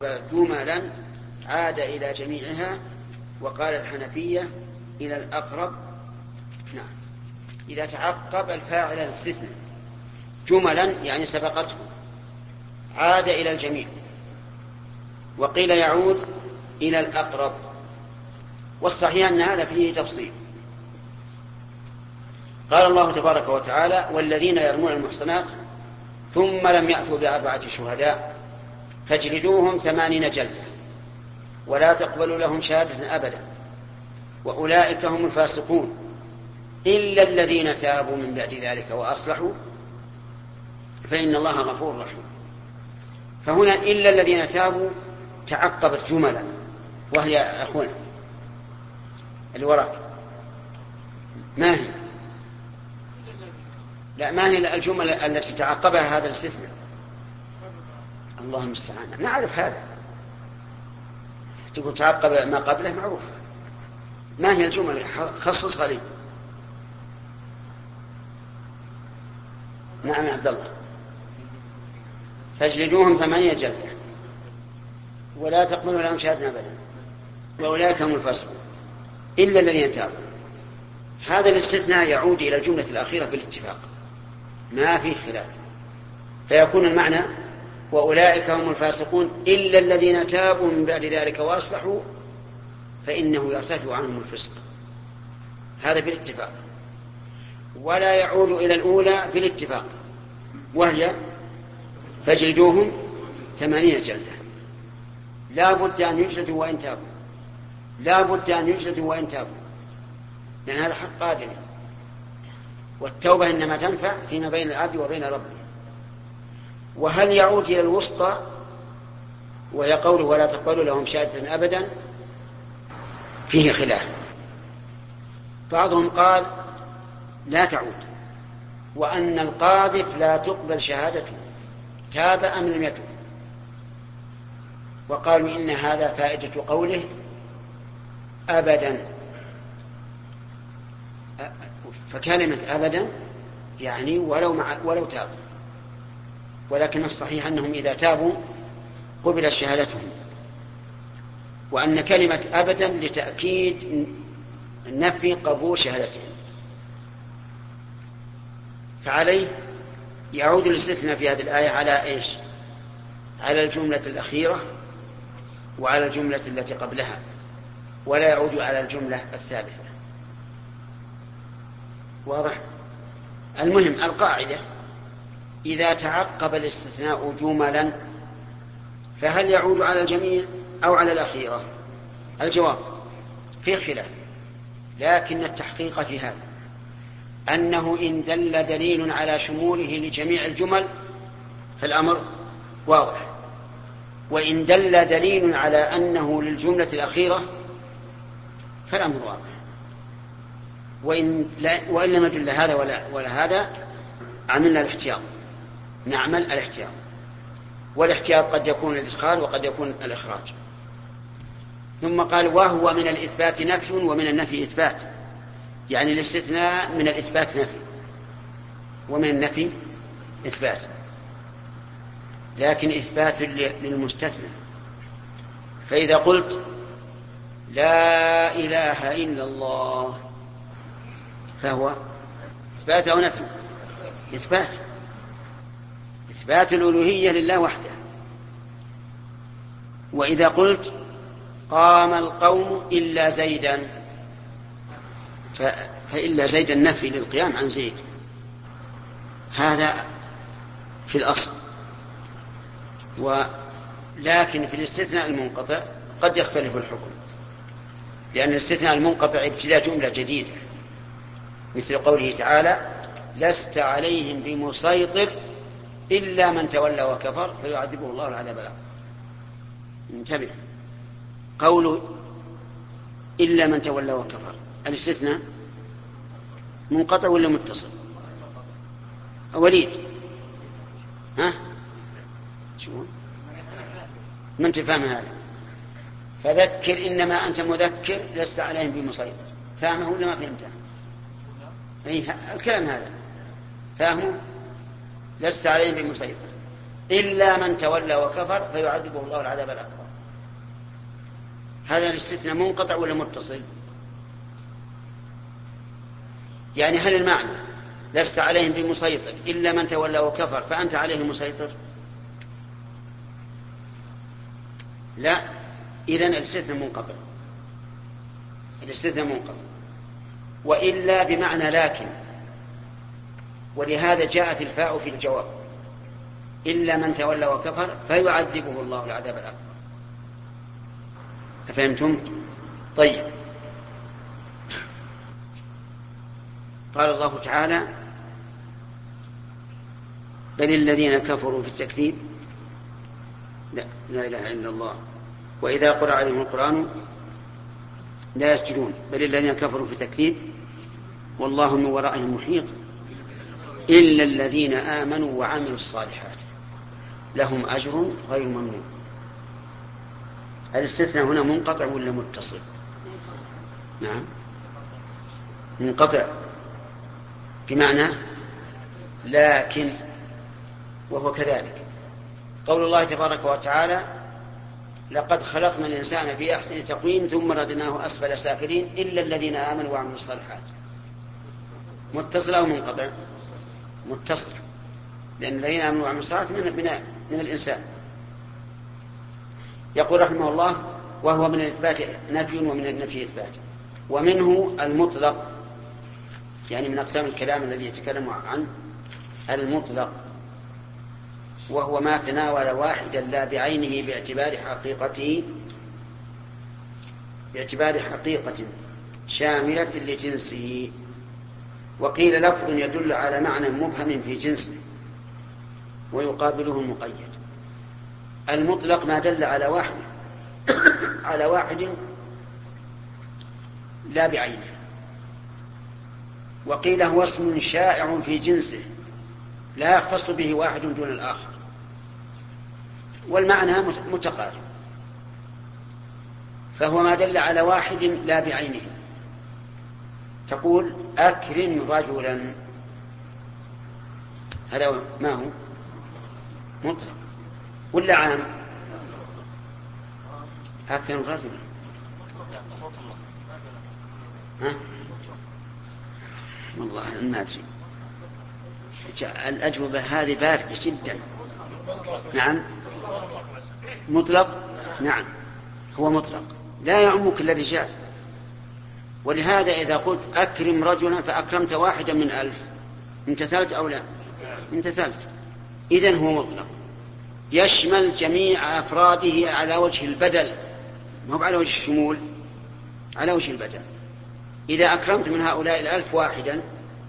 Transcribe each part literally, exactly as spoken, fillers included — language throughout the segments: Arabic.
جملا عاد إلى جميعها، وقال الحنفية إلى الأقرب. نعم، إذا تعقب الفاعل الاستثناء جملا يعني سبقته عاد إلى الجميع، وقيل يعود إلى الأقرب، والصحيح أن هذا فيه تفصيل. قال الله تبارك وتعالى: والذين يرمون المحصنات ثم لم يأتوا بأربعة شهداء فاجلدوهم ثمانين جلدة ولا تقبلوا لهم شهادة أبدا وأولئك هم الفاسقون إلا الذين تابوا من بعد ذلك وأصلحوا فإن الله غفور رحيم. فهنا إلا الذين تابوا تعقبت جملا، وهي يا أخونا اللي وراك ما هي؟ لا، ما هي الجمل التي تعقبها هذا الاستثناء؟ الله المستعان، نعرف هذا. تقول تعقب ما قبله معروف. ما هي الجمل؟ خصصها لي. نعم يا عبد الله. فاجلدوهم ثمانية جلدة ولا تقبلوا لهم شهادة أبدا وأولئك هم الفاسقون إلا الذين تابوا. هذا الاستثناء يعود إلى الجملة الأخيرة بالاتفاق، ما في خلاف، فيكون المعنى وأولئك هم الفاسقون إلا الذين تابوا من بعد ذلك وأصلحوا فإنه يرتفع عنهم الفسق. هذا بالاتفاق. ولا يعود إلى الأولى بالاتفاق، وهي فاجلدوهم ثمانين جلدة. لا بد أن يجلدوا وإن تابوا، لا بد أن يجلدوا وإن تابوا، لأن هذا حق قادم، والتوبة إنما تنفع فيما بين العبد وبين ربه. وهل يعود إلى الوسطى وهي قوله ولا تقبلوا لهم شهادة أبدا؟ فيه خلاف. بعضهم قال لا تعود، وأن القاذف لا تقبل شهادته تاب أم لم يتب، وقالوا إن هذا فائدة قوله أبدا، فكلمة أبدا يعني ولو, مع ولو تاب، ولكن الصحيح أنهم إذا تابوا قبل شهادتهم، وأن كلمة أبدا لتأكيد نفي قبول شهادتهم. فعليه يعود الاستثناء في هذه الآية على إيش؟ على الجملة الأخيرة وعلى الجملة التي قبلها، ولا يعود على الجملة الثالثة. واضح؟ المهم القاعدة: إذا تعقب الاستثناء جملا فهل يعود على الجميع أو على الأخيرة؟ الجواب فيه خلاف، لكن التحقيق في هذا أنه إن دل دليل على شموله لجميع الجمل فالأمر واضح، وإن دل دليل على أنه للجملة الأخيرة فالأمر واضح. وإن, لا وإن لم يدل هذا ولا, ولا هذا عملنا الاحتياط، نعمل الاحتياط، والاحتياط قد يكون الإدخال وقد يكون الإخراج. ثم قال وهو من الإثبات نفي ومن النفي إثبات، يعني الاستثناء من الإثبات نفي ومن النفي إثبات، لكن إثبات للمستثنى. فإذا قلت لا إله إلا الله فهو إثبات أو نفي؟ إثبات، إثبات الألوهية لله وحده. وإذا قلت قام القوم إلا زيدا فإلا زيدا نفي للقيام عن زيد، هذا في الأصل. ولكن في الاستثناء المنقطع قد يختلف الحكم، لأن الاستثناء المنقطع ابتداء جملة جديدة، مثل قوله تعالى لست عليهم بمسيطر إلا من تولى وكفر فيعذبه الله العذاب الأكبر. انتبه، قوله إلا من تولى وكفر، الاستثناء منقطع ولا متصل؟ وليد ها شو من تفهم هذا؟ فذكر إنما أنت مذكر لست عليهم بمسيطر، فهمه ولا ما فهمته؟ أي الكلام هذا فهمه؟ لست عليهم بمسيطر إلا من تولى وكفر فيعذبه الله العذاب الأكبر. هذا الاستثناء منقطع ولا متصل؟ يعني هل المعنى لست عليهم بمسيطر إلا من تولى وكفر فأنت عليهم مسيطر؟ لا، إذن الاستثناء منقطع، الاستثناء منقطع. وإلا بمعنى لكن، ولهذا جاءت الفاء في الجواب، إلا من تولى وكفر فيعذبه الله العذاب الأكبر. أفهمتم؟ طيب، قال الله تعالى بل الذين كفروا في التكذيب لا, لا إله إلا الله وإذا قرأ عليهم القرآن لا يسجدون بل الذين كفروا في تكذيب والله من ورائهم محيط إلا الذين آمنوا وعملوا الصالحات لهم أجر غير ممنون. الاستثناء هنا منقطع ولا متصل؟ نعم منقطع بمعنى لكن، وهو كذلك قول الله تبارك وتعالى لقد خلقنا الإنسان في أحسن تقويم ثم رددناه أسفل سافلين إلا الذين آمنوا وعملوا الصالحات. متصل أو منقطع؟ متصل، لأن الذين آمنوا وعملوا الصالحات من, من, من الإنسان. يقول رحمه الله وهو من الإثبات نفي ومن النفي إثبات. ومنه المطلق، يعني من أقسام الكلام الذي يتكلم عنه المطلق، وهو ما تناول واحدا لا بعينه باعتبار حقيقته باعتبار حقيقة شاملة لجنسه. وقيل لفظ يدل على معنى مبهم في جنسه ويقابله المقيد. المطلق ما دل على واحد على واحد لا بعينه. وقيل هو اسم شائع في جنسه لا يختص به واحد دون الآخر، والمعنى متقارب. فهو ما دل على واحد لا بعينه. تقول أكرم رجلا، هذا ما هو مطلق ولا عام؟ أكرم رجلا ها؟ والله ما أدري، الأجوبة هذه باردة جدا. نعم مطلق، نعم هو مطلق لا يعم كل الرجال. ولهذا إذا قلت أكرم رجلا فأكرمت واحدا من ألف امتثلت أو لا؟ امتثلت. إذن هو مطلق يشمل جميع أفراده على وجه البدل، ما هو على وجه الشمول، على وجه البدل. إذا أكرمت من هؤلاء الألف واحدا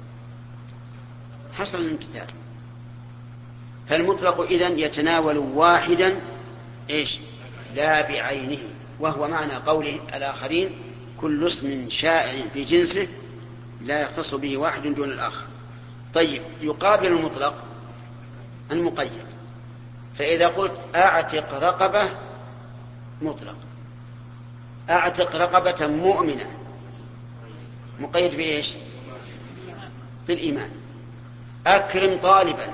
حصل الامتثال. فالمطلق إذن يتناول واحدا إيش؟ لا بعينه، وهو معنى قوله الآخرين كل اسم شائع في جنسه لا يختص به واحد دون الآخر. طيب، يقابل المطلق المقيد. فإذا قلت أعتق رقبة مطلق، أعتق رقبة مؤمنة مقيد بإيش؟ بالإيمان. أكرم طالبا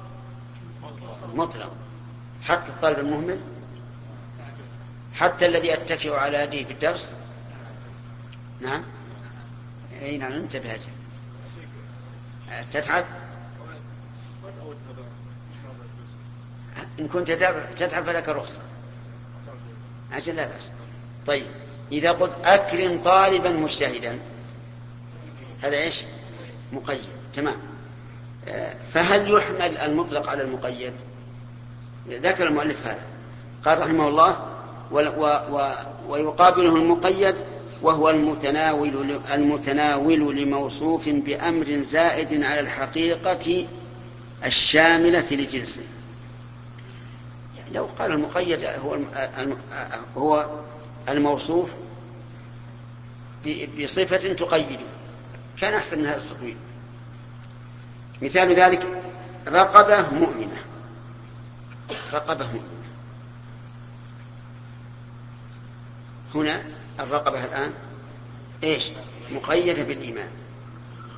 مطلق، حتى الطالب المهمل، حتى الذي أتكئ على يديه في الدرس. نعم أي نعم انتبه أجل. تتعب إن كنت تتعب فلك رخصة أجل لا بأس. طيب، إذا قلت أكرم طالبا مجتهدا هذا إيش؟ مقيد. تمام. فهل يحمل المطلق على المقيد؟ ذكر المؤلف هذا، قال رحمه الله و و ويقابله المقيد وهو المتناول, المتناول لموصوف بأمر زائد على الحقيقة الشاملة لجنسه. يعني لو قال المقيد هو هو الموصوف بصفة تقيده كان أحسن من هذا التطويل. مثال ذلك رقبة مؤمنة، رقبة مؤمنة. هنا الرقبة الآن إيش؟ مقيدة بالإيمان.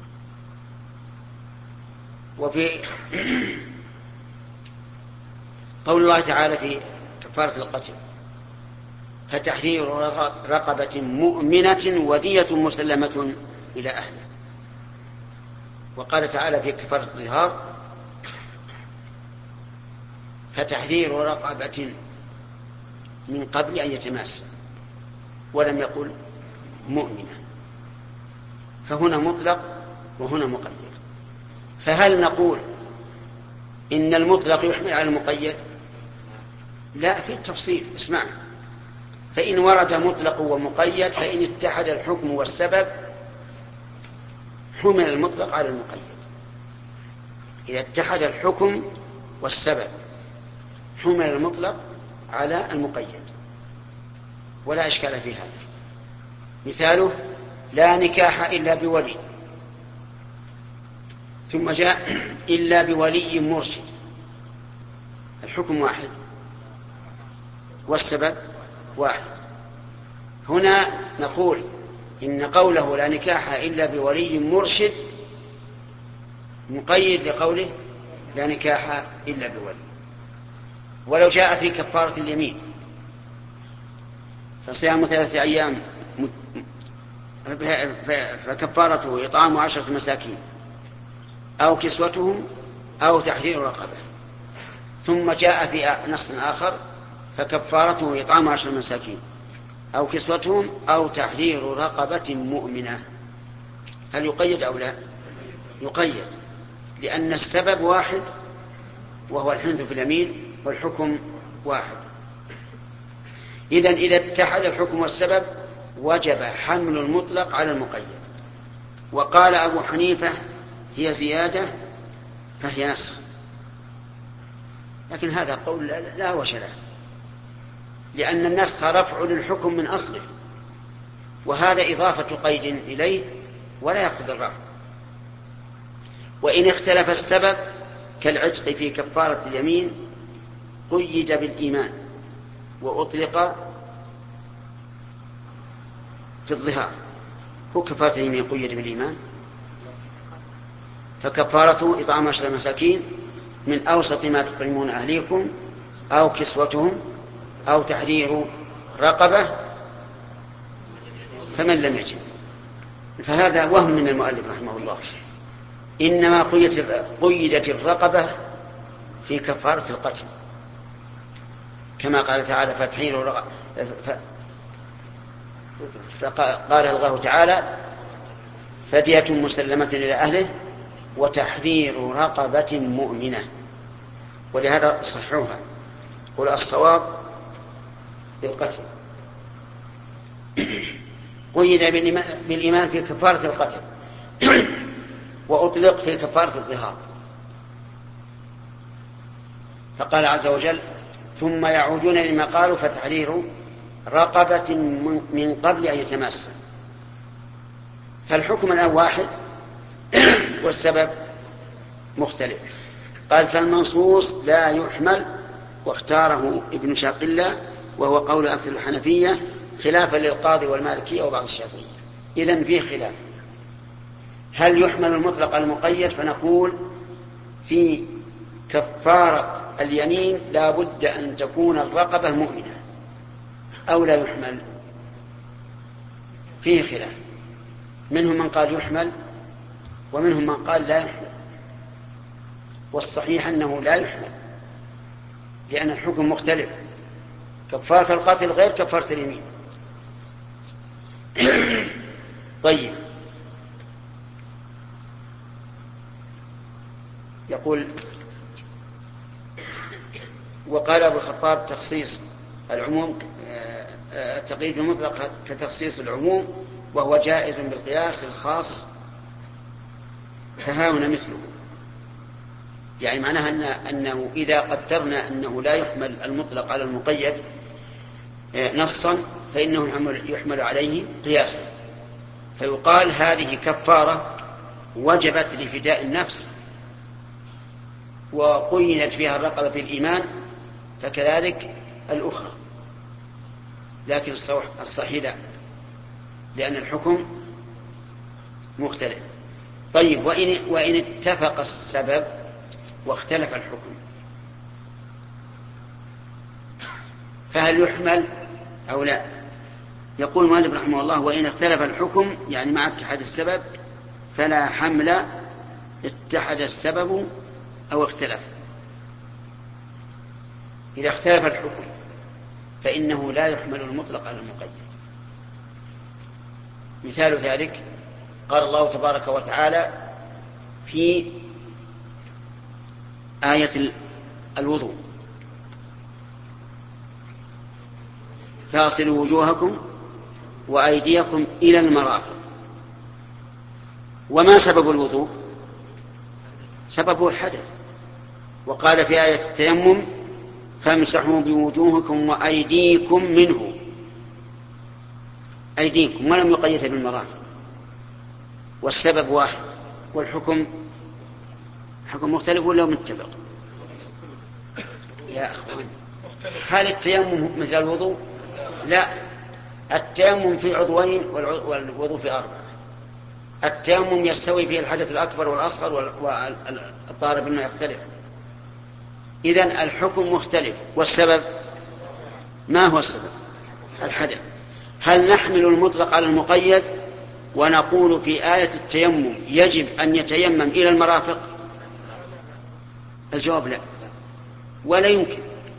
وفي قول الله تعالى في كفارة القتل: فتحرير رقبة مؤمنة ودية مسلمة إلى أهله. وقال تعالى في كفارة الظهار: فتحرير رقبة من قبل أن يتماس، ولم يقل مؤمنة. فهنا مطلق وهنا مقيد. فهل نقول إن المطلق يحمل على المقيد؟ لا، في التفصيل. اسمع: فإن ورد مطلق ومقيد فإن اتحد الحكم والسبب حمل المطلق على المقيد. إذا اتحد الحكم والسبب حمل المطلق على المقيد، ولا إشكال في هذا. مثاله: لا نكاح إلا بولي، ثم جاء إلا بولي مرشد. الحكم واحد والسبب واحد. هنا نقول إن قوله لا نكاح إلا بولي مرشد مقيد لقوله لا نكاح إلا بولي. ولو جاء في كفارة اليمين فصيام ثلاثة أيام فكفارته إطعام عشرة مساكين أو كسوتهم أو تحرير رقبة، ثم جاء في نص آخر فكفارته إطعام عشرة مساكين أو كسوتهم أو تحرير رقبة مؤمنة، هل يقيد أو لا؟ يقيد، لأن السبب واحد وهو الحنث في اليمين والحكم واحد. إذن إذا اتحد الحكم والسبب وجب حمل المطلق على المقيد. وقال أبو حنيفة: هي زيادة فهي نسخ. لكن هذا قول لا وجه له، لأن النسخ رفع للحكم من أصله، وهذا إضافة قيد إليه ولا يقتضي الرفع. وإن اختلف السبب كالعتق في كفارة اليمين قيد بالإيمان وأطلق في الظهار. هو كفارة اليمين قيد بالإيمان، فكفارته إطعام عشرة مساكين من أوسط ما تطعمون أهليكم أو كسوتهم أو تحرير رقبة فمن لم يجد. فهذا وهم من المؤلف رحمه الله، إنما قيدت الرقبة في كفارة القتل، كما قال تعالى: فتحرير رقبة. فقال الله تعالى: فدية مسلمة إلى أهله وتحرير رقبة مؤمنة. ولهذا صحوها، قل الصواب بالقتل. قيد بالإيمان في كفارة القتل وأطلق في كفارة الظهار. فقال عز وجل: ثم يعودون لما قالوا فتحرير رقبة من قبل أن يتماسا. فالحكم الآن واحد والسبب مختلف. قال: فالمنصوص لا يحمل، واختاره ابن شاقلة وهو قول أكثر الحنفية خلافا للقاضي والمالكية وبعض الشافعية. إذن فيه خلاف، هل يحمل المطلق على المقيد؟ فنقول في كفارة اليمين لا بد أن تكون الرقبة مؤمنة أو لا يحمل. فيه خلاف، منهم من قال يحمل ومنهم من قال لا يحمل، والصحيح أنه لا يحمل لأن الحكم مختلف. كفارة القتل غير كفارة اليمين. طيب، يقول: وقال أبو الخطاب: تخصيص العموم تقييد المطلق كتخصيص العموم وهو جائز بالقياس الخاص، فها هنا مثله. يعني معناها أن أنه إذا قدرنا أنه لا يحمل المطلق على المقيد نصا فإنه يحمل عليه قياسا، فيقال هذه كفارة وجبت لفداء النفس وقيدت فيها الرقبة بالإيمان، فكذلك الأخرى. لكن الصحيح لا، لأن الحكم مختلف. طيب، وإن, وإن اتفق السبب واختلف الحكم فهل يحمل أو لا؟ يقول المؤلف رحمه الله: وإن اختلف الحكم يعني مع اتحاد السبب فلا حمل، اتحد السبب أو اختلف. إذا اختلف الحكم فإنه لا يحمل المطلق على المقيد. مثال ذلك قال الله تبارك وتعالى في آية الوضوء: فاغسلوا وجوهكم وأيديكم إلى المرافق. وما سبب الوضوء؟ سببه الحدث. وقال في آية التيمم: فامسحوا بوجوهكم وأيديكم منه، أيديكم، ولم يقيدها بالمرافق. والسبب واحد والحكم حكم مختلف ولا متفق؟ يا أخوان، هل التيمم مثل الوضوء؟ لا، التيمم في عضوين والوضوء في أربعة. التيمم يستوي فيه الحدث الأكبر والأصغر، والطاهر بالماء يختلف. إذن الحكم مختلف. والسبب ما هو السبب؟ الحدث. هل نحمل المطلق على المقيد ونقول في آية التيمم يجب أن يتيمم إلى المرافق؟ الجواب لا، ولا يمكن.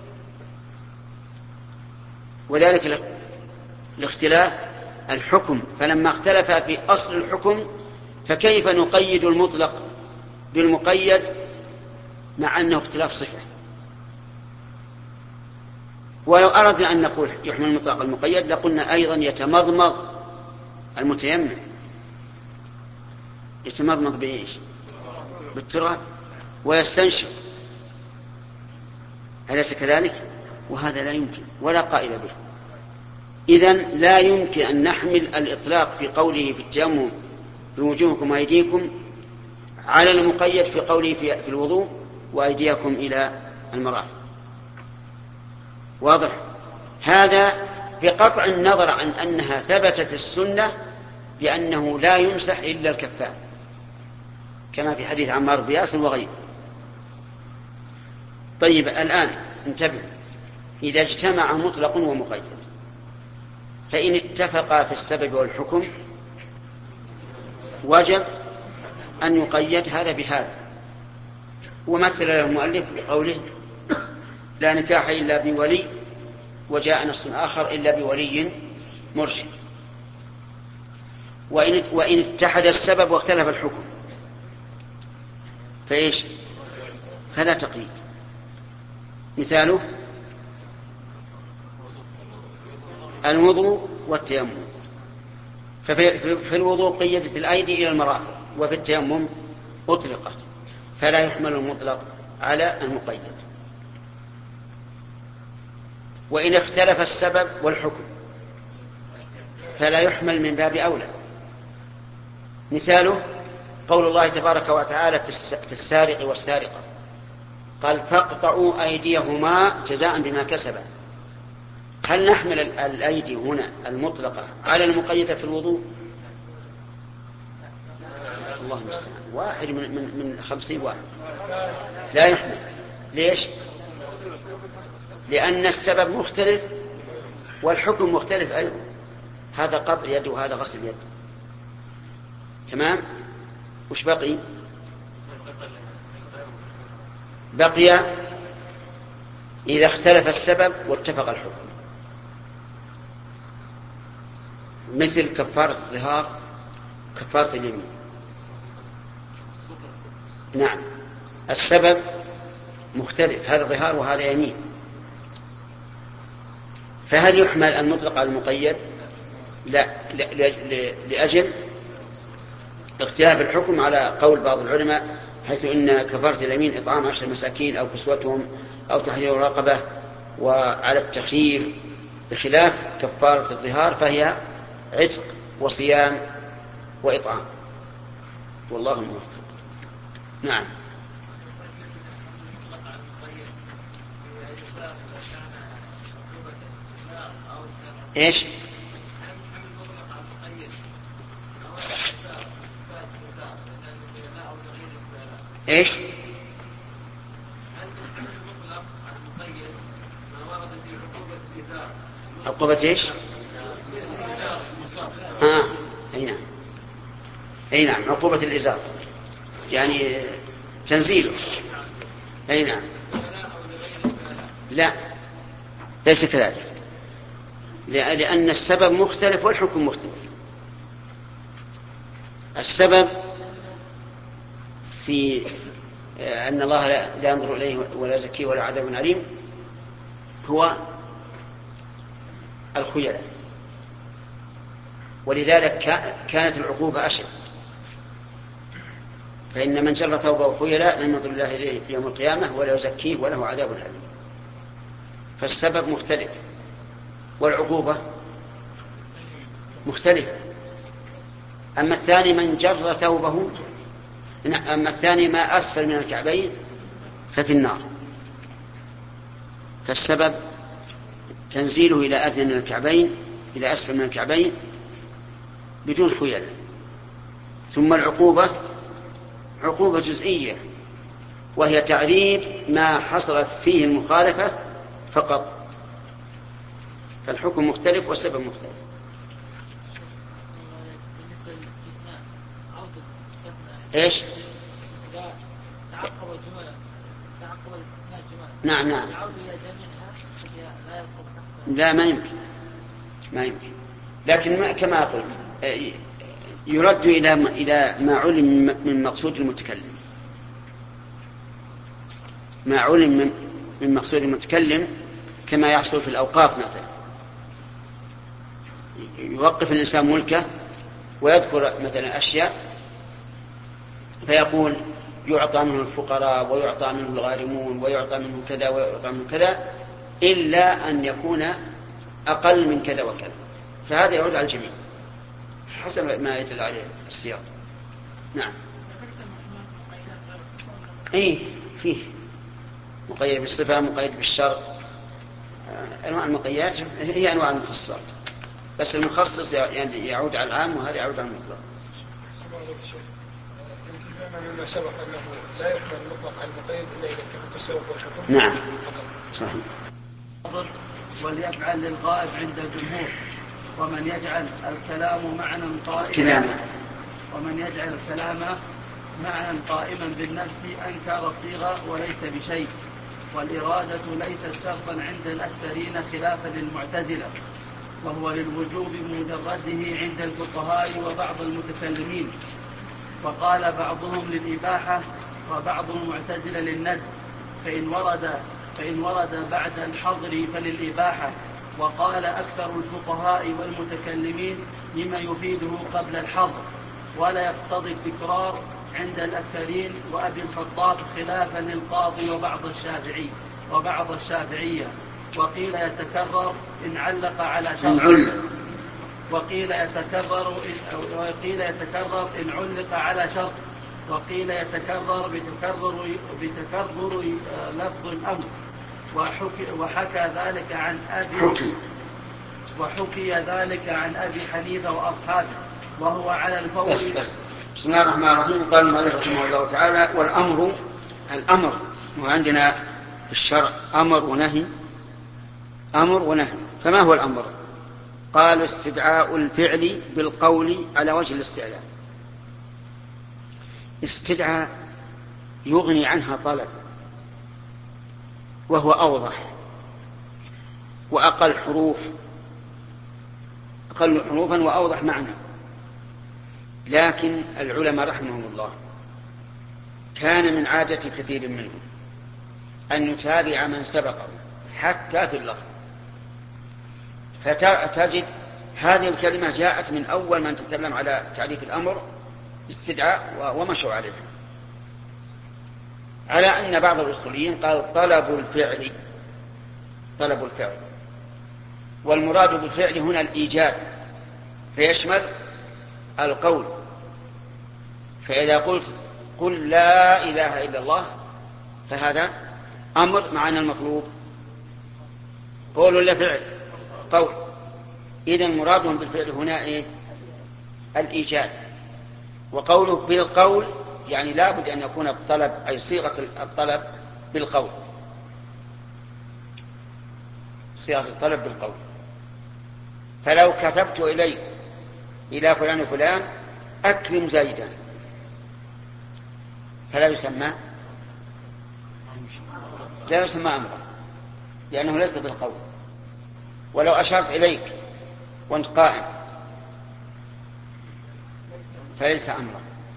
وذلك الاختلاف الحكم، فلما اختلف في أصل الحكم فكيف نقيد المطلق بالمقيد مع أنه اختلاف صفة؟ ولو أردنا أن نقول يحمل المطلق المقيد لقلنا أيضا يتمضمض المتيمم. يتمضمض بإيش؟ بالتراب. ويستنشق، أليس كذلك؟ وهذا لا يمكن ولا قائل به. إذن لا يمكن أن نحمل الإطلاق في قوله في التيمم بوجوهكم وأيديكم على المقيد في قوله في الوضوء وأيديكم إلى المرافق. واضح؟ هذا بقطع النظر عن أنها ثبتت السنة بأنه لا يمسح إلا الكفان، كما في حديث عمار بن ياسر وغيره. طيب، الآن انتبه: إذا اجتمع مطلق ومقيد فإن اتفقا في السبب والحكم وجب أن يقيد هذا بهذا. ومثل له المؤلف بقوله: لا نكاح إلا بولي، وجاء نص آخر: إلا بولي مرشد. وإن, وإن اتحد السبب واختلف الحكم فإيش؟ فلا تقييد. مثاله الوضوء والتيمم، ففي الوضوء قيدت الأيدي إلى المرافق، وفي التيمم أطلقت، فلا يحمل المطلق على المقيد. وإن اختلف السبب والحكم فلا يحمل من باب أولى. مثاله قول الله تبارك وتعالى في السارق والسارقة: قال فاقطعوا أيديهما جزاء بما كسبا. هل نحمل الأيدي هنا المطلقة على المقيدة في الوضوء؟ الله المستعان، واحد من, من, من خمسين واحد لا يحمل. ليش؟ لأن السبب مختلف والحكم مختلف أيضا. هذا قطع يد وهذا غسل يد. تمام؟ وش بقي؟ بقي إذا اختلف السبب واتفق الحكم، مثل كفارة الظهار، كفارة اليمين. نعم، السبب مختلف، هذا ظهار وهذا يمين، فهل يحمل المطلق على المقيد؟ لا، لأجل اختلاف الحكم على قول بعض العلماء، حيث إن كفارة اليمين إطعام عشر مساكين أو كسوتهم أو تحرير رقبة، وعلى التخيير، بخلاف كفارة الظهار فهي عتق وصيام وإطعام. والله موفق. نعم. ايش؟ ايش؟ عقوبة ايش؟ ها اي نعم اي نعم عقوبة الإزار يعني تنزيله. اي نعم لا ليس كذلك، لأن السبب مختلف والحكم مختلف. السبب في أن الله لا ينظر إليه ولا يزكيه ولا عذاب أليم هو الخيلاء، ولذلك كانت العقوبة أشد، فإن من جر ثوبه خيلاء لم ينظر الله إليه يوم القيامة ولا يزكيه وله عذاب أليم. فالسبب مختلف والعقوبة مختلفة. أما الثاني من جر ثوبه أما الثاني ما أسفل من الكعبين ففي النار، فالسبب تنزيله إلى أدنى من الكعبين إلى أسفل من الكعبين بدون خيلاء. ثم العقوبة عقوبة جزئية وهي تعذيب ما حصلت فيه المخالفة فقط، فالحكم مختلف والسبب مختلف. ايش؟ تعقب الجمل تعقب الاستثناء جمل نعم نعم يعود الى جميعها لا يدخل تحت. لا ما يمكن ما يمكن، لكن ما كما قلت يرد الى الى ما علم من مقصود المتكلم، ما علم من مقصود المتكلم كما يحصل في الأوقاف مثلا، يوقف الإنسان ملكه ويذكر مثلا أشياء فيقول يعطى منه الفقراء ويعطى منه الغارمون ويعطى منه كذا ويعطى منه كذا إلا أن يكون أقل من كذا وكذا، فهذا يعود على الجميع حسب ما يدل عليه السياق. نعم ايه فيه مقيد بالصفة مقيد بالشرط، أنواع المقيدات هي أنواع المخصصات، بس المخصص يعني يعود على العام وهذا يعود على المطلق. انتباهنا مما سبق أنه لا يحمل المطلق على المقيد إلا إذا اتفقت السبب والحكم. نعم صحيح. وليفعل للغائب عند الجمهور. ومن يجعل الكلام معنى قائما ومن يجعل الكلام معنى قائما بالنفس أنكر الصيغة وليس بشيء. والإرادة ليست شرطا عند الأكثرين خلافا للمعتزلة، وهو للوجوب مجرده عند الفقهاء وبعض المتكلمين. وقال بعضهم للإباحة وبعض المعتزلة للندب، فإن ورد فإن ورد بعد الحظر فللإباحة. وقال أكثر الفقهاء والمتكلمين لما يفيده قبل الحظر ولا يقتضي التكرار عند الأكثرين وأبي الخطاب خلافا للقاضي وبعض الشافعي وبعض الشافعية. وقيل يتكرر إن علق على شرط وقيل يتكرر إن وقيل يتكرر إن علق على شرط وقيل يتكرر بتكرر بتكرر لفظ الأمر. وحكي, وحكى ذلك عن أبي حكي وحكي ذلك عن أبي حنيفة وأصحابه وهو على الفور. بس بس بسم الله الرحمن الرحيم. قال المؤلف رحمه الله تعالى: والأمر الأمر وعندنا في الشرع أمر ونهي أمر ونهي. فما هو الأمر؟ قال: استدعاء الفعل بالقول على وجه الاستعلاء. استدعاء يغني عنها طلب وهو أوضح وأقل حروف أقل حروفا وأوضح معنى. لكن العلماء رحمهم الله كان من عادة كثير منهم أن يتابع من سبقه حتى في اللفظ، فتجد هذه الكلمة جاءت من أول من تكلم على تعريف الأمر استدعاء ومشوا عليه، على أن بعض الأصوليين قال طلب الفعل طلب الفعل والمراد بالفعل هنا الإيجاد فيشمل القول. فإذا قلت قل لا إله إلا الله فهذا أمر معنى المطلوب قول ولا فعل؟ قول. إذن مرادهم بالفعل هنا إيه؟ الإيجاد. وقوله بالقول يعني لا بد أن يكون الطلب أي صيغة الطلب بالقول صيغة الطلب بالقول. فلو كتبت إليك إلى فلان وفلان أكرم زيدا فلا يسمى لا يسمى أمرا لأنه ليس بالقول. ولو أشرت إليك وأنت قائم فليس أمرا.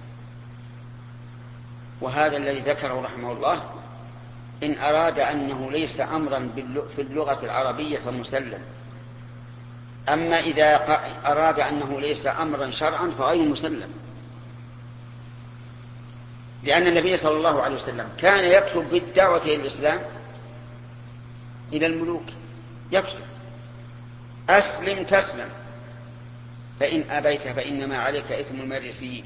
وهذا الذي ذكره رحمه الله إن أراد أنه ليس أمرا في اللغة العربية فمسلم. أما إذا أراد أنه ليس أمرا شرعا فغير مسلم، لأن النبي صلى الله عليه وسلم كان يكتب بالدعوة إلى الإسلام إلى الملوك، يكتب أسلم تسلم فإن أبيت فإنما عليك إثم المرسيين.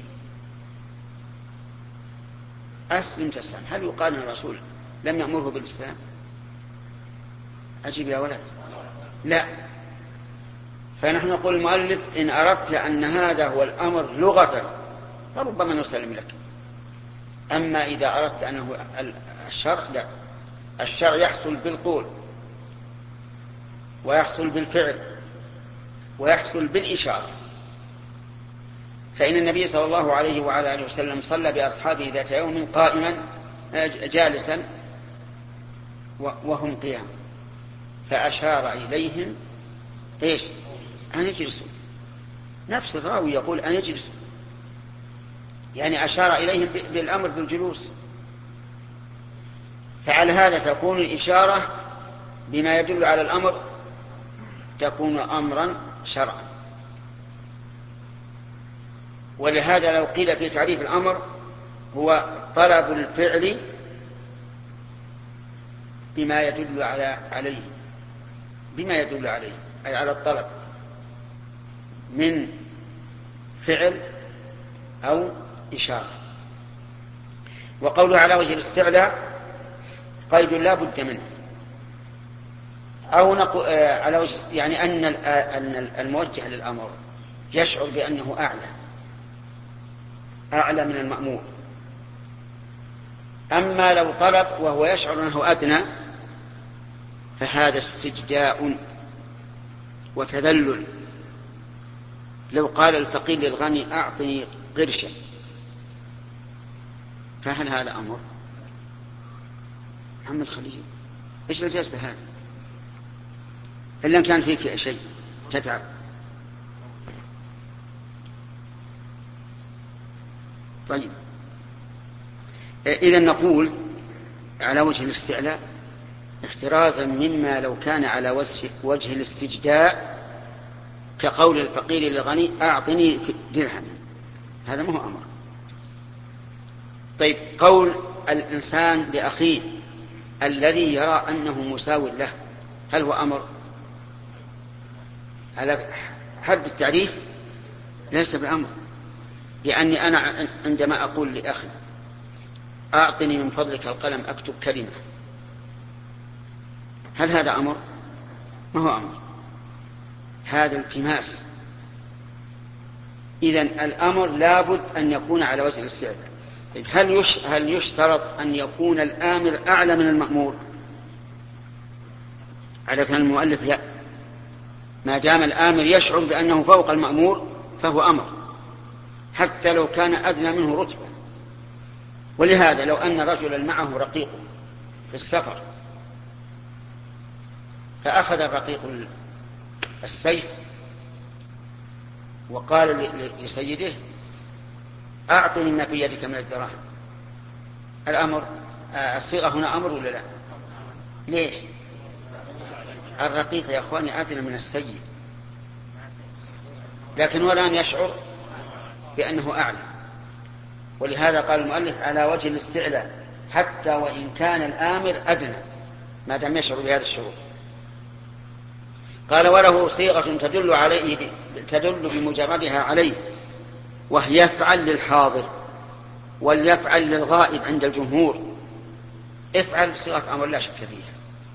أسلم تسلم. هل يقال أن الرسول لم يأمره بالإسلام؟ أجيب يا ولد، لا. فنحن نقول المؤلف إن أردت أن هذا هو الأمر لغة فربما نسلم لك. أما إذا أردت أنه الشرع، لا، الشرع يحصل بالقول ويحصل بالفعل ويحصل بالإشارة. فإن النبي صلى الله عليه وعلى آله وسلم صلى بأصحابه ذات يوم قائما جالسا وهم قيام فأشار إليهم إيش؟ أن يجلسوا. نفس الراوي يقول أن يجلسوا، يعني أشار إليهم بالأمر بالجلوس. فعلى هذا تكون الإشارة بما يدل على الأمر تكون أمرا شرعا. ولهذا لو قيل في تعريف الأمر هو طلب الفعل بما يدل على عليه بما يدل عليه أي على الطلب من فعل أو إشارة. وقوله على وجه الاستعلاء قيد لا بد منه، أو نقول على وجه يعني أن الموجه للأمر يشعر بأنه أعلى أعلى من المأمور. أما لو طلب وهو يشعر أنه أدنى فهذا استجداء وتذلل. لو قال الفقير للغني أعطني قرشا فهل هذا أمر؟ محمد خليل إيش الجلسة هذا؟ إلا كان فيك شيء تتعب. طيب، إذن نقول على وجه الاستعلاء احترازا مما لو كان على وجه الاستجداء كقول الفقير للغني أعطني درهم، هذا ما هو أمر. طيب، قول الإنسان لأخيه الذي يرى أنه مساو له هل هو أمر؟ على حد التعريف ليس بأمر، لأني أنا عندما أقول لأخي أعطني من فضلك القلم أكتب كلمة هل هذا أمر؟ ما هو أمر، هذا التماس. إذن الأمر لابد أن يكون على وجه الاستعلاء. هل هل يشترط أن يكون الآمر أعلى من المأمور؟ على كان المؤلف لا، ما دام الآمر يشعر بأنه فوق المأمور فهو أمر حتى لو كان أدنى منه رتبة. ولهذا لو أن رجلا معه رقيق في السفر فأخذ الرقيق السيف وقال لسيده أعطني ما في يدك من الدراهم، الأمر الصيغة هنا أمر ولا لا؟ ليش؟ الرقيق يا أخواني أدنى من السيد، لكن هو الآن يشعر بأنه أعلى. ولهذا قال المؤلف على وجه الاستعلاء حتى وإن كان الآمر أدنى ما دام يشعر بهذا الشعور. قال وله صيغة تدل عليه تدل بمجردها عليه، وهي يفعل للحاضر وليفعل للغائب عند الجمهور. افعل صيغة أمر لا شك فيها،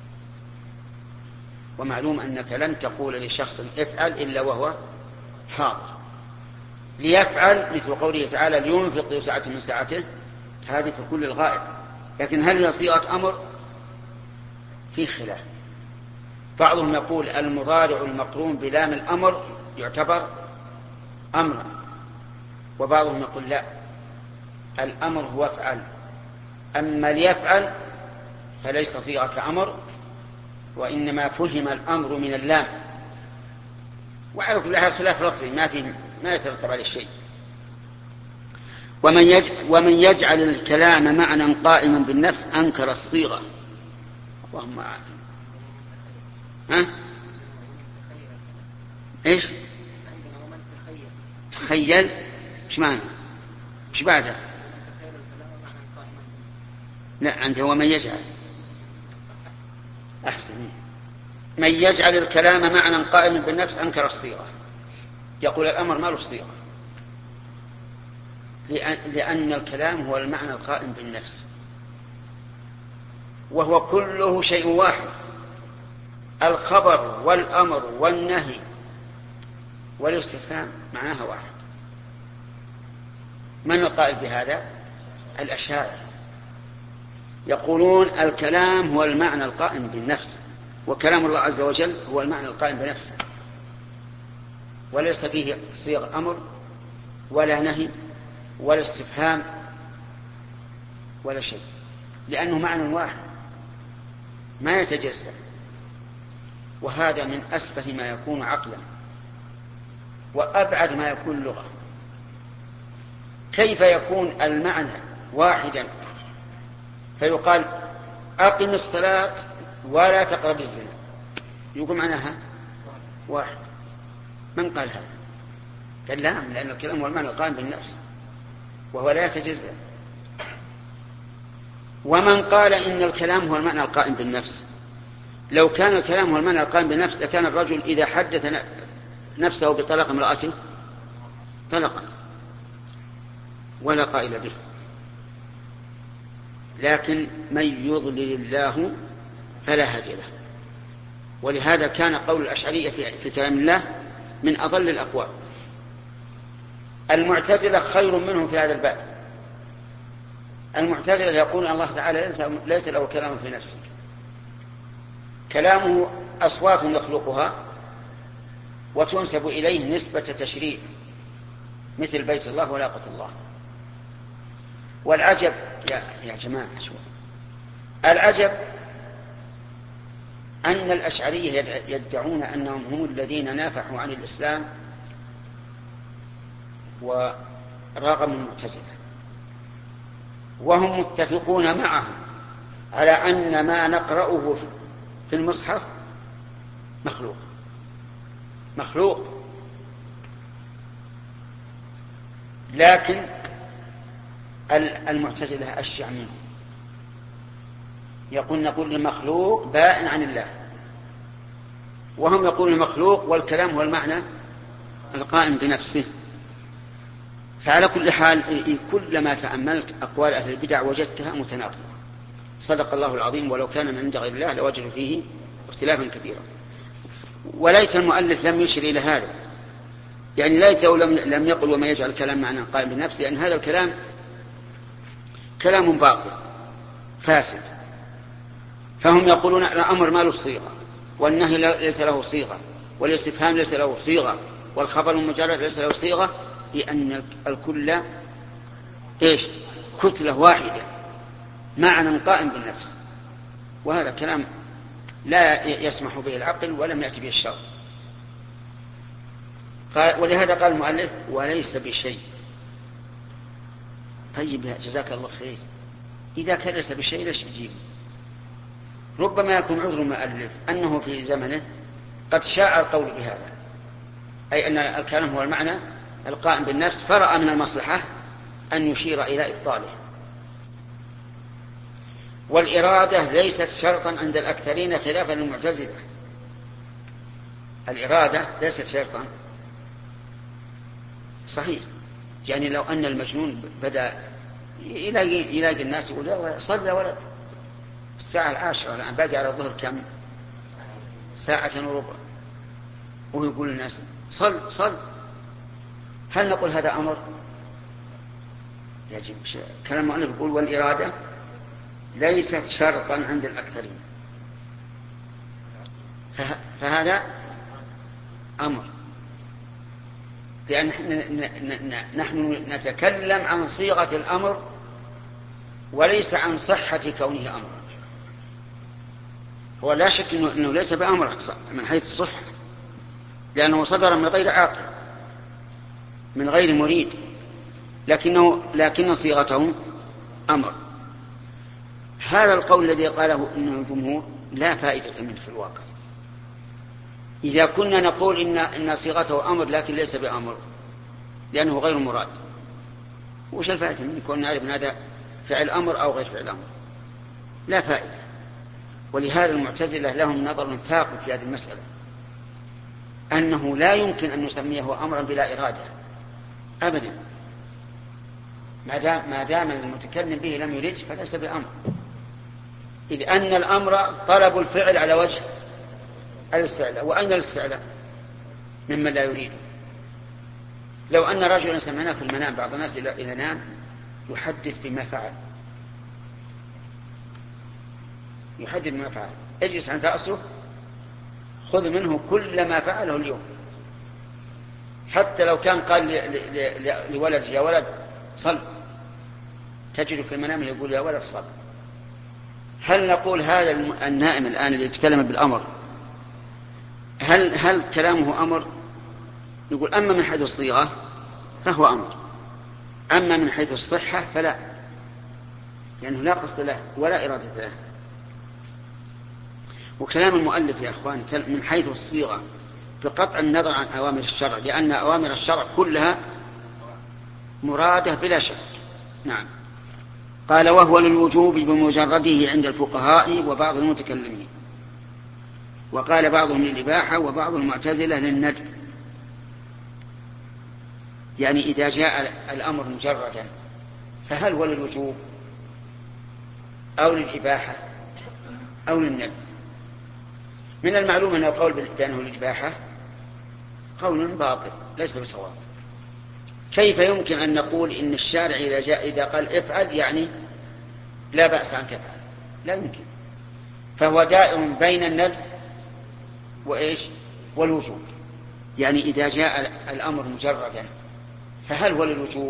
ومعلوم أنك لن تقول لشخص افعل إلا وهو حاضر. ليفعل مثل قوله تعالى لينفق ذو سعة من سعته، هذه تكون للغائب. لكن هل هي صيغة أمر؟ في خلاف. بعضهم يقول المضارع المقرون بلام الأمر يعتبر أمرا، وبعضهم يقول لا، الأمر هو افعل، أما ليفعل فليس صيغة أمر، وإنما فهم الأمر من اللام. وعلى كل حال خلاف لفظي ما في ما يترتب عليه شيء. ومن يجعل, ومن يجعل الكلام معنى قائما بالنفس أنكر الصيغة. اللهم أعلم. ها ايش تخيل ايش معنى ايش بعدها؟ لا عندها ومن يجعل احسن من يجعل الكلام معنى قائما بالنفس انكر الصيغه. يقول الامر ما له صيغه، لان الكلام هو المعنى القائم بالنفس، وهو كله شيء واحد. الخبر والامر والنهي والاستفهام معناها واحد. من القائل بهذا؟ الأشاعرة يقولون الكلام هو المعنى القائم بالنفس، وكلام الله عز وجل هو المعنى القائم بنفسه، وليس فيه صيغ أمر ولا نهي ولا استفهام ولا شيء، لأنه معنى واحد ما يتجزأ. وهذا من أسفه ما يكون عقلا وأبعد ما يكون لغة. كيف يكون المعنى واحدا فيقال أقم الصلاة ولا تقرب الزنا، يقول معناها واحد؟ من قال هذا؟ قال لا، لأن الكلام هو المعنى القائم بالنفس وهو لا يتجزأ. ومن قال إن الكلام هو المعنى القائم بالنفس، لو كان الكلام هو المعنى القائم بالنفس لكان الرجل إذا حدث نفسه بطلاق امرأته طلقت ولا قائل به. لكن من يضلل الله فلا هادي له. ولهذا كان قول الأشعرية في كلام الله من أضل الأقوال. المعتزلة خير منهم في هذا الباب. المعتزلة يقول الله تعالى ليس له كلام في نفسه، كلامه أصوات يخلقها وتنسب إليه نسبة تشريف، مثل بيت الله ولاقة الله. والعجب يا, يا جماعة شو العجب أن الأشعرية يدعون أنهم هم الذين نافحوا عن الإسلام ورغموا المعتزلة، وهم متفقون معهم على أن ما نقرأه في المصحف مخلوق مخلوق لكن المعتزلة أشيع منه، يقول نقول المخلوق بائن عن الله، وهم يقولون المخلوق والكلام هو المعنى القائم بنفسه. فعلى كل حال كلما تأملت أقوال أهل البدع وجدتها متناقضة. صدق الله العظيم، ولو كان من عند غير الله لوجدوا فيه اختلافا كثيرا. وليس المؤلف لم يشر إلى هذا، يعني ليته لم, لم يقل وما يجعل الكلام معنى قائم بنفسه، لأن هذا الكلام كلام باطل فاسد. فهم يقولون الأمر ما له صيغة، والنهي ليس له صيغة، والاستفهام ليس له صيغة، والخبر المجرد ليس له صيغة، لأن الكل إيش؟ كتلة واحدة معنى قائم بالنفس. وهذا كلام لا يسمح به العقل ولم يأتي به الشرع. ولهذا قال المؤلف وليس بشيء. طيب جزاك الله خير، إذا كان ليس بشيء ليش يجيب؟ ربما يكون عذر المؤلف أنه في زمنه قد شاع القول بهذا، أي أن الكلام هو المعنى القائم بالنفس، فرأى من المصلحة أن يشير إلى إبطاله. والإرادة ليست شرطا عند الأكثرين خلافا للمعتزلة. الإرادة ليست شرطا صحيح، يعني لو أن المجنون بدأ يلاقي, يلاقي الناس يقول يلا صل يا ولد، الساعة العاشرة الآن باقي على الظهر كم ساعة وربع، وهو يقول للناس صل صل، هل نقول هذا أمر؟ يجب كلام المؤلف يقول والإرادة ليست شرطا عند الأكثرين فهذا أمر، لأن نحن نتكلم عن صيغة الأمر وليس عن صحة كونه أمر. هو لا شك أنه ليس بأمر من حيث الصحة، لأنه صدر من غير عاقل من غير مريد، لكنه لكن صيغته أمر. هذا القول الذي قاله إنه الجمهور لا فائدة منه في الواقع. إذا كنا نقول إن, إن صيغته أمر لكن ليس بأمر لأنه غير مراد، وش الفائدة من يكون نعرف أن هذا فعل أمر أو غير فعل أمر؟ لا فائدة. ولهذا المعتزلة لهم نظر ثاقب في هذه المسألة، أنه لا يمكن أن نسميه أمرا بلا إرادة أبدا، ما دام, ما دام المتكلم به لم يرد فليس بأمر، إذ أن الأمر طلب الفعل على وجه الاستعلاء، وأين الاستعلاء ممن لا يريد؟ لو أن رجلا سمعناه في المنام، بعض الناس إلى نام يحدث بما فعل، يحدث بما فعل، اجلس عن رأسه خذ منه كل ما فعله اليوم، حتى لو كان قال لولد يا ولد صل، تجد في المنام يقول يا ولد صل. هل نقول هذا النائم الآن اللي يتكلم بالأمر هل, هل كلامه أمر؟ يقول أما من حيث الصيغة فهو أمر، أما من حيث الصحة فلا، لأنه لا قصد له ولا إرادة له. وكلام المؤلف يا أخوان من حيث الصيغة بقطع النظر عن أوامر الشرع، لأن أوامر الشرع كلها مرادة بلا شك. نعم. قال وهو للوجوب بمجرده عند الفقهاء وبعض المتكلمين، وقال بعضهم للإباحة وبعض المعتزلة للندب. يعني إذا جاء الأمر مجردا فهل هو للوجوب أو للإباحة أو للندب؟ من المعلوم أن القول بأنه للإباحة قول باطل ليس بصواب. كيف يمكن أن نقول إن الشارع إذا جاء إذا قال افعل يعني لا بأس أن تفعل؟ لا يمكن. فهو دائر بين الندب وإيش والوجوب. يعني إذا جاء الأمر مجردا فهل هو للوجوب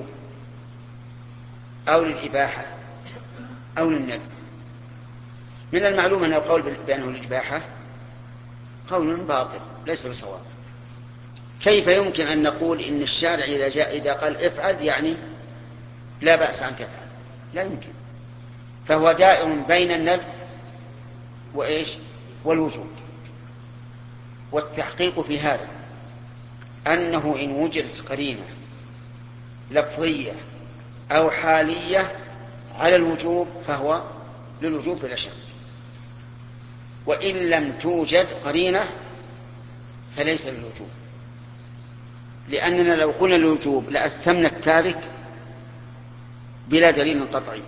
أو للإباحة أو للندب؟ من المعلوم أن القول بأنه للإباحة قول باطل ليس بصواب. كيف يمكن أن نقول إن الشارع إذا جاء إذا قال افعل يعني لا بأس أن تفعل؟ لا يمكن. فهو دائر بين الندب وإيش والوجوب. والتحقيق في هذا أنه إن وجدت قرينة لفظية أو حالية على الوجوب فهو للوجوب بلا شك، وإن لم توجد قرينة فليس للوجوب، لأننا لو قلنا للوجوب لأثمنا التارك بلا دليل قطعي،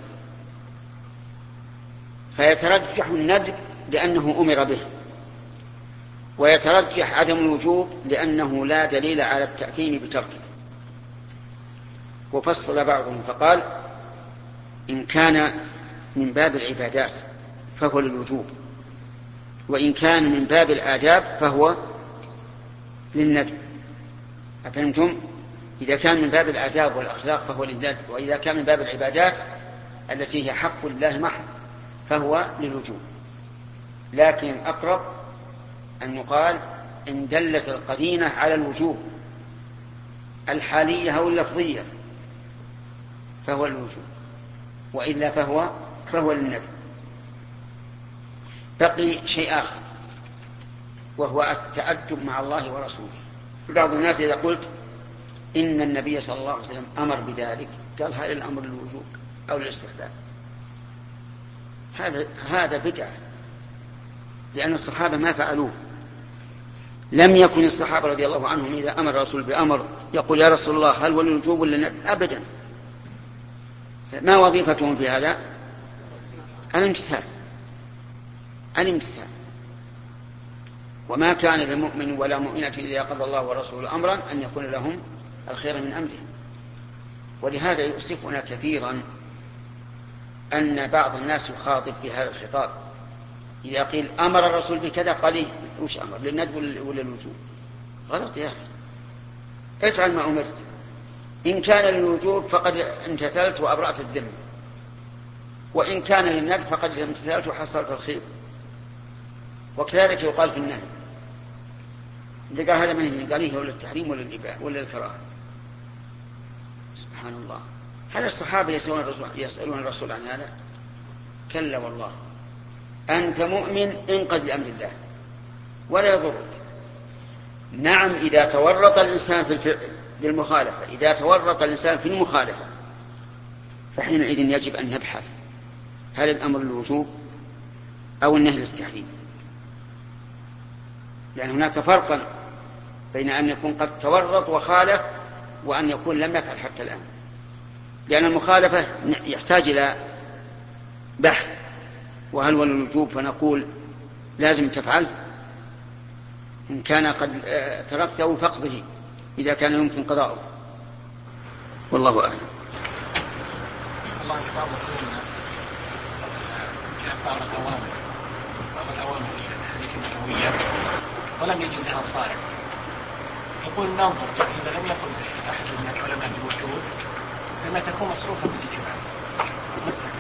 فيترجح الندب لأنه أمر به، ويترجح عدم الوجوب لأنه لا دليل على التأثيم بتركه. وفصل بعضهم فقال إن كان من باب العبادات فهو للوجوب، وإن كان من باب الآداب فهو للندب. أفهمتم؟ إذا كان من باب الآداب والأخلاق فهو للندب، وإذا كان من باب العبادات التي هي حق الله محض فهو للوجوب. لكن الأقرب أن يقال إن دلت القرينة على الوجوب الحالية أو اللفظية فهو الوجوب، وإلا فهو فهو للندب. بقي شيء آخر وهو التأدب مع الله ورسوله. بعض الناس إذا قلت إن النبي صلى الله عليه وسلم أمر بذلك قال هل الأمر للوجوب أو للاستحباب؟ هذا هذا بدعة، لأن الصحابة ما فعلوه. لم يكن الصحابة رضي الله عنهم إذا أمر الرسول بأمر يقول يا رسول الله هل هو للوجوب ولا أبدا. ما وظيفتهم في هذا؟ الامتثال الامتثال وما كان لمؤمن ولا مؤمنة إذا قضى الله ورسوله أمرا أن يكون لهم الخير من أمره. ولهذا يؤسفنا كثيرا أن بعض الناس يخاطب في هذا الخطاب إذا قيل أمر الرسول بكذا قال إيه وش أمر للندب ولا الوجوب؟ غلط يا أخي، افعل ما أمرت. إن كان للوجوب فقد امتثلت وأبرأت الذمة، وإن كان للندب فقد امتثلت وحصلت الخير. وكذلك يقال في النهي، اللي قال هذا منهي قال إيه ولا التحريم ولا الإباحة ولا الكراهة. سبحان الله، هل الصحابة يسألون الرسول, يسألون الرسول عن هذا؟ كلا والله، أنت مؤمن انقذ بأمر الله ولا يضرك. نعم إذا تورط الإنسان في الفعل بالمخالفة، إذا تورط الإنسان في المخالفة فحينئذ يجب أن نبحث هل الأمر للوجوب أو النهي للتحريم، لأن هناك فرقا بين أن يكون قد تورط وخالف وأن يكون لم يفعل حتى الآن. لأن المخالفة يحتاج إلى بحث، وهل هو للوجوب فنقول لازم تفعل، إن كان قد تركته فقده إذا كان يمكن قضاؤه، والله أعلم. الله يكبر مفهومنا كأفعال الأوامر بعض الأوامر النبوية ولم يجد لها صارف، يقول ننظر إذا لم يقل أحد من العلماء بالوجوب فما تكون مصروفة بالإجماع مسلك.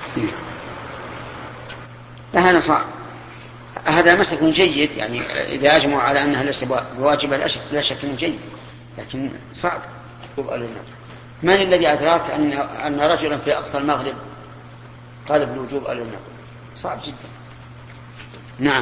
هذا صعب، هذا مسلك جيد، يعني إذا أجمعوا على أنها ليس بواجبة لا شك أنه جيد، لكن صعب. من الذي أدراك أن أن رجلا في أقصى المغرب قال بالوجوب قال النقل؟ صعب جدا. نعم.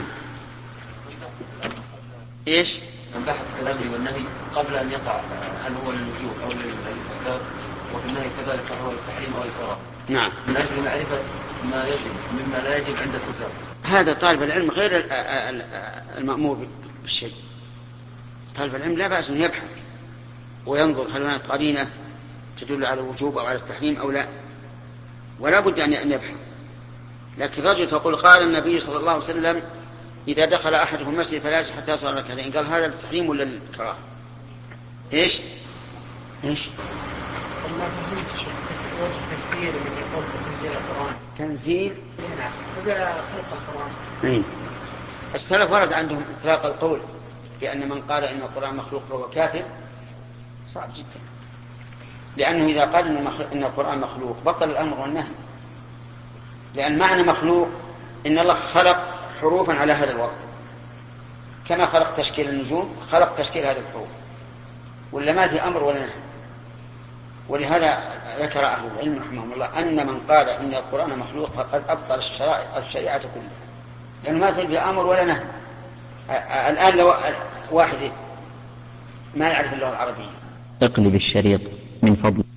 إيش؟ من بحث الأمر والنهي قبل أن يقع هل هو للوجوب أو للاستحباب، وفي النهي كذلك هو التحريم أو الكراهة. نعم. من أجل معرفة ما يجب مما لا يجب عند التزام. هذا طالب العلم غير المأمور بالشيء. طالب العلم لا بأس أن يبحث وينظر هل هناك قرينة تدل على الوجوب أو على التحريم أو لا، ولا بد أن يبحث. لكن رجل تقول قال النبي صلى الله عليه وسلم إذا دخل أحدهم المسجد فلا يجلس حتى يصلي ركعتين، قال هذا التحريم ولا الكراهة؟ إيش؟ إيش؟ ما فهمت شيء وجه تكبير من يقول بتنزيل القرآن. تنزيل؟ نعم. هذا خلق القرآن. إيه. السلف ورد عندهم إطلاق القول بأن من قال إن القرآن مخلوق فهو كافر. صعب جدا، لأنه إذا قال إن القرآن مخلوق بطل الأمر والنهي، لأن معنى مخلوق إن الله خلق حروفا على هذا الوضع كما خلق تشكيل النجوم خلق تشكيل هذه الحروف، ولا ما في أمر ولا نهي. ولهذا ذكر أهل العلم رحمهم الله أن من قال إن القرآن مخلوق فقد أبطل الشرائع الشريعة كلها، لأنه ما زال في أمر ولا نهي. الآن لو واحد ما يعرف اللغة العربية اقلب الشريط من فضل.